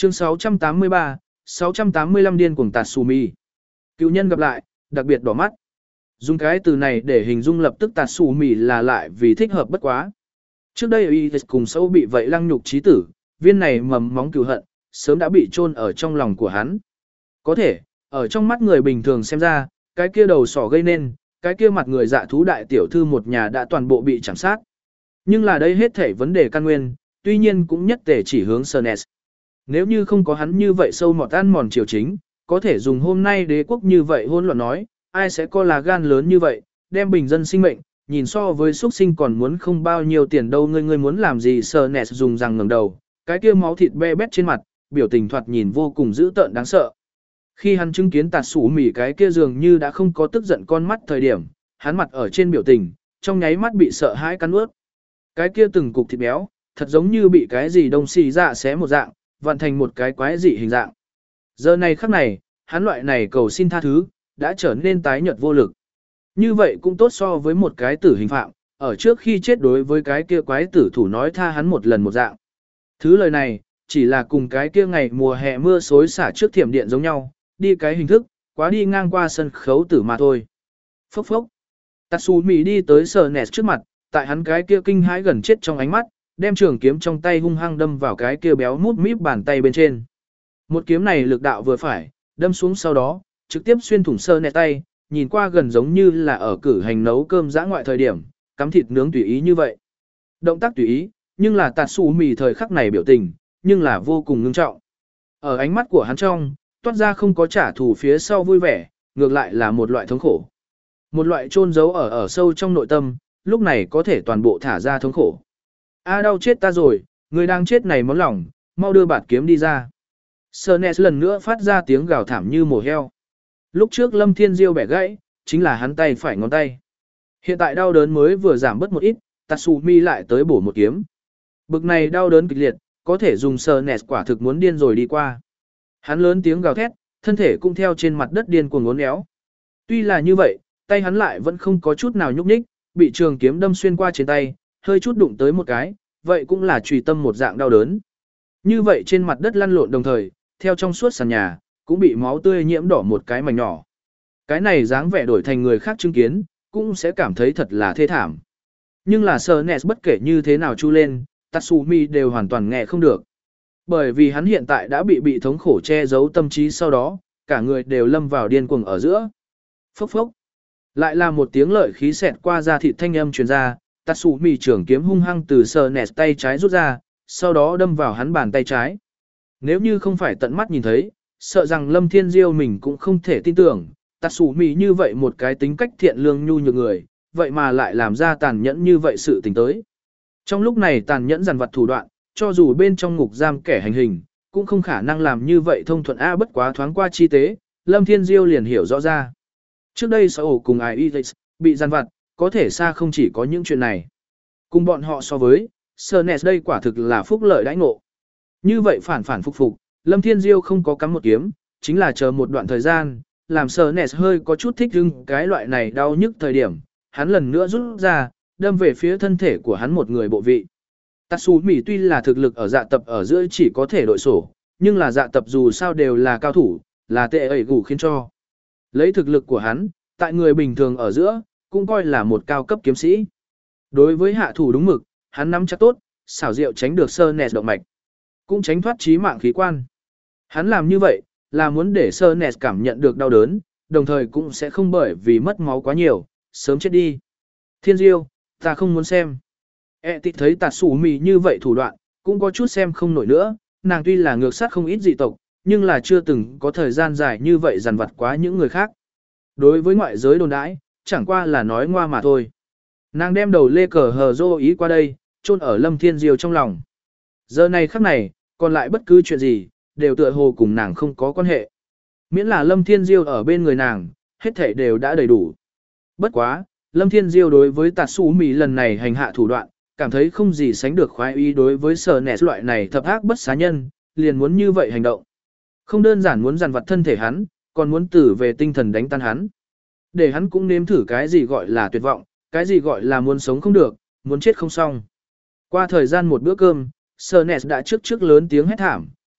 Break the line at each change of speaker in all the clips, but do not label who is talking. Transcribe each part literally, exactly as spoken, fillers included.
Chương sáu trăm tám mươi ba, sáu trăm tám mươi lăm điên cuồng Tatsumi. Cựu nhân gặp lại, đặc biệt đỏ mắt. Dùng cái từ này để hình dung lập tức Tatsumi là lại vì thích hợp bất quá. Trước đây Isis cùng sâu bị vậy lăng nhục chí tử, viên này mầm móng cừu hận, sớm đã bị chôn ở trong lòng của hắn. Có thể, ở trong mắt người bình thường xem ra, cái kia đầu sỏ gây nên, cái kia mặt người dạ thú đại tiểu thư một nhà đã toàn bộ bị chảm sát. Nhưng là đây hết thảy vấn đề căn nguyên, tuy nhiên cũng nhất tề chỉ hướng Sernes. Nếu như không có hắn như vậy sâu mọt ăn mòn triều chính, có thể dùng hôm nay đế quốc như vậy hôn loạn nói, ai sẽ có là gan lớn như vậy, đem bình dân sinh mệnh, nhìn so với xuất sinh còn muốn không bao nhiêu tiền đâu, ngươi ngươi muốn làm gì? Sernes dùng răng ngẩng đầu, cái kia máu thịt be bét trên mặt, biểu tình thoạt nhìn vô cùng dữ tợn đáng sợ. Khi hắn chứng kiến tạt sủ mỉ cái kia dường như đã không có tức giận con mắt thời điểm, hắn mặt ở trên biểu tình, trong nháy mắt bị sợ hãi cắn ướt. Cái kia từng cục thịt béo, thật giống như bị cái gì đông xì dạ xé một dạng, vặn thành một cái quái dị hình dạng. Giờ này khắc này, hắn loại này cầu xin tha thứ, đã trở nên tái nhợt vô lực. Như vậy cũng tốt so với một cái tử hình phạm, ở trước khi chết đối với cái kia quái tử thủ nói tha hắn một lần một dạng. Thứ lời này, chỉ là cùng cái kia ngày mùa hè mưa xối xả trước thiểm điện giống nhau, đi cái hình thức, quá đi ngang qua sân khấu tử mà thôi. Phốc phốc. Tatsumi đi tới Sernes trước mặt, tại hắn cái kia kinh hãi gần chết trong ánh mắt, đem trường kiếm trong tay hung hăng đâm vào cái kia béo mút míp bàn tay bên trên. Một kiếm này lực đạo vừa phải, đâm xuống sau đó, trực tiếp xuyên thủng Sernes tay, nhìn qua gần giống như là ở cử hành nấu cơm dã ngoại thời điểm, cắm thịt nướng tùy ý như vậy. Động tác tùy ý, nhưng là Tatsumi thời khắc này biểu tình, nhưng là vô cùng ngưng trọng. Ở ánh mắt của hắn trong, toát ra không có trả thù phía sau vui vẻ, ngược lại là một loại thống khổ. Một loại chôn giấu ở ở sâu trong nội tâm, lúc này có thể toàn bộ thả ra thống khổ. A đau chết ta rồi, người đang chết này món lòng, mau đưa bạt kiếm đi ra. Sernes lần nữa phát ra tiếng gào thảm như mổ heo. Lúc trước Lâm Thiên Diêu bẻ gãy, chính là hắn tay phải ngón tay. Hiện tại đau đớn mới vừa giảm bớt một ít, Tatsumi lại tới bổ một kiếm. Bực này đau đớn kịch liệt, có thể dùng Sernes quả thực muốn điên rồi đi qua. Hắn lớn tiếng gào thét, thân thể cũng theo trên mặt đất điên cuồng uốn éo. Tuy là như vậy, tay hắn lại vẫn không có chút nào nhúc nhích, bị trường kiếm đâm xuyên qua trên tay, hơi chút đụng tới một cái, vậy cũng là chùy tâm một dạng đau đớn. Như vậy trên mặt đất lăn lộn đồng thời, theo trong suốt sàn nhà, cũng bị máu tươi nhiễm đỏ một cái mảnh nhỏ. Cái này dáng vẻ đổi thành người khác chứng kiến, cũng sẽ cảm thấy thật là thê thảm. Nhưng là Sernes bất kể như thế nào chu lên, Tatsumi đều hoàn toàn nghe không được. Bởi vì hắn hiện tại đã bị bị thống khổ che giấu tâm trí sau đó, cả người đều lâm vào điên cuồng ở giữa. Phốc phốc. Lại là một tiếng lợi khí xẹt qua da thịt thanh âm truyền ra, Tatsumi trường kiếm hung hăng từ Sernes tay trái rút ra, sau đó đâm vào hắn bàn tay trái. Nếu như không phải tận mắt nhìn thấy, sợ rằng Lâm Thiên Diêu mình cũng không thể tin tưởng, Tatsumi như vậy một cái tính cách thiện lương nhu nhược người, vậy mà lại làm ra tàn nhẫn như vậy sự tình tới. Trong lúc này tàn nhẫn dằn vặt thủ đoạn, cho dù bên trong ngục giam kẻ hành hình, cũng không khả năng làm như vậy thông thuận a bất quá thoáng qua chi tế, Lâm Thiên Diêu liền hiểu rõ ra. Trước đây sở ổ cùng ai bị dằn vặt, có thể xa không chỉ có những chuyện này. Cùng bọn họ so với, Sernes đây quả thực là phúc lợi đãi ngộ. Như vậy phản phản phục phục, Lâm Thiên Diêu không có cắm một kiếm, chính là chờ một đoạn thời gian, làm Sernes hơi có chút thích hưng cái loại này đau nhức thời điểm, hắn lần nữa rút ra, đâm về phía thân thể của hắn một người bộ vị. Tatsumi tuy là thực lực ở dạ tập ở giữa chỉ có thể đội sổ, nhưng là dạ tập dù sao đều là cao thủ, là tệ ẩy gủ khiến cho. Lấy thực lực của hắn, tại người bình thường ở giữa, cũng coi là một cao cấp kiếm sĩ. Đối với hạ thủ đúng mực, hắn nắm chắc tốt, xảo diệu tránh được Sernes động mạch, cũng tránh thoát chí mạng khí quan. Hắn làm như vậy, là muốn để Sernes cảm nhận được đau đớn, đồng thời cũng sẽ không bởi vì mất máu quá nhiều, sớm chết đi. Thiên Diêu, ta không muốn xem. E tị thấy Tatsumi như vậy thủ đoạn, cũng có chút xem không nổi nữa, nàng tuy là ngược sát không ít dị tộc, nhưng là chưa từng có thời gian dài như vậy dằn vặt quá những người khác. Đối với ngoại giới đồn đãi, chẳng qua là nói ngoa mà thôi. Nàng đem đầu lê cờ hờ dô ý qua đây, chôn ở Lâm Thiên Diêu trong lòng. Giờ này khắc này, còn lại bất cứ chuyện gì, đều tựa hồ cùng nàng không có quan hệ. Miễn là Lâm Thiên Diêu ở bên người nàng, hết thảy đều đã đầy đủ. Bất quá, Lâm Thiên Diêu đối với Tatsumi lần này hành hạ thủ đoạn, cảm thấy không gì sánh được khoái ý đối với Sernes loại này thập ác bất xá nhân, liền muốn như vậy hành động. Không đơn giản muốn dằn vặt thân thể hắn, còn muốn tử về tinh thần đánh tan hắn. Để hắn cũng nếm thử cái gì gọi là tuyệt vọng, cái gì gọi là muốn sống không được, muốn chết không xong. Qua thời gian một bữa cơm, Sernes đã trước trước lớn tiếng hét thảm,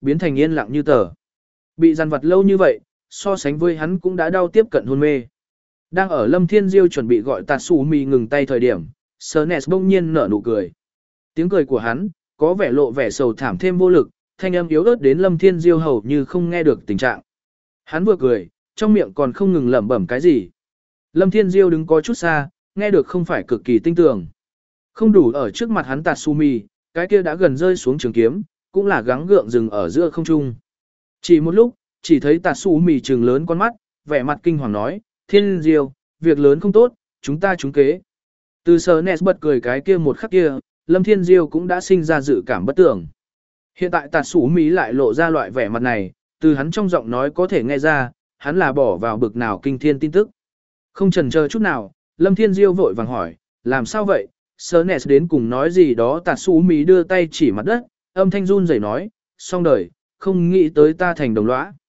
biến thành yên lặng như tờ. Bị dằn vặt lâu như vậy, so sánh với hắn cũng đã đau tiếp cận hôn mê. Đang ở Lâm Thiên Diêu chuẩn bị gọi Tatsumi ngừng tay thời điểm, Snes bỗng nhiên nở nụ cười. Tiếng cười của hắn, có vẻ lộ vẻ sầu thảm thêm vô lực, thanh âm yếu ớt đến Lâm Thiên Diêu hầu như không nghe được tình trạng. Hắn vừa cười, trong miệng còn không ngừng lẩm bẩm cái gì. Lâm Thiên Diêu đứng có chút xa, nghe được không phải cực kỳ tinh tường. Không đủ ở trước mặt hắn Tatsumi, cái kia đã gần rơi xuống trường kiếm, cũng là gắng gượng dừng ở giữa không trung. Chỉ một lúc, chỉ thấy Tatsumi trừng lớn con mắt, vẻ mặt kinh hoàng nói, Thiên Diêu, việc lớn không tốt, chúng ta trúng kế. Từ Snes bật cười cái kia một khắc kia, Lâm Thiên Diêu cũng đã sinh ra dự cảm bất tưởng. Hiện tại Tatsumi lại lộ ra loại vẻ mặt này, từ hắn trong giọng nói có thể nghe ra, hắn là bỏ vào bực nào kinh thiên tin tức. Không chần chờ chút nào, Lâm Thiên Diêu vội vàng hỏi, làm sao vậy? Snes đến cùng nói gì đó Tatsumi đưa tay chỉ mặt đất, âm thanh run rẩy nói, xong đời, không nghĩ tới ta thành đồng lõa.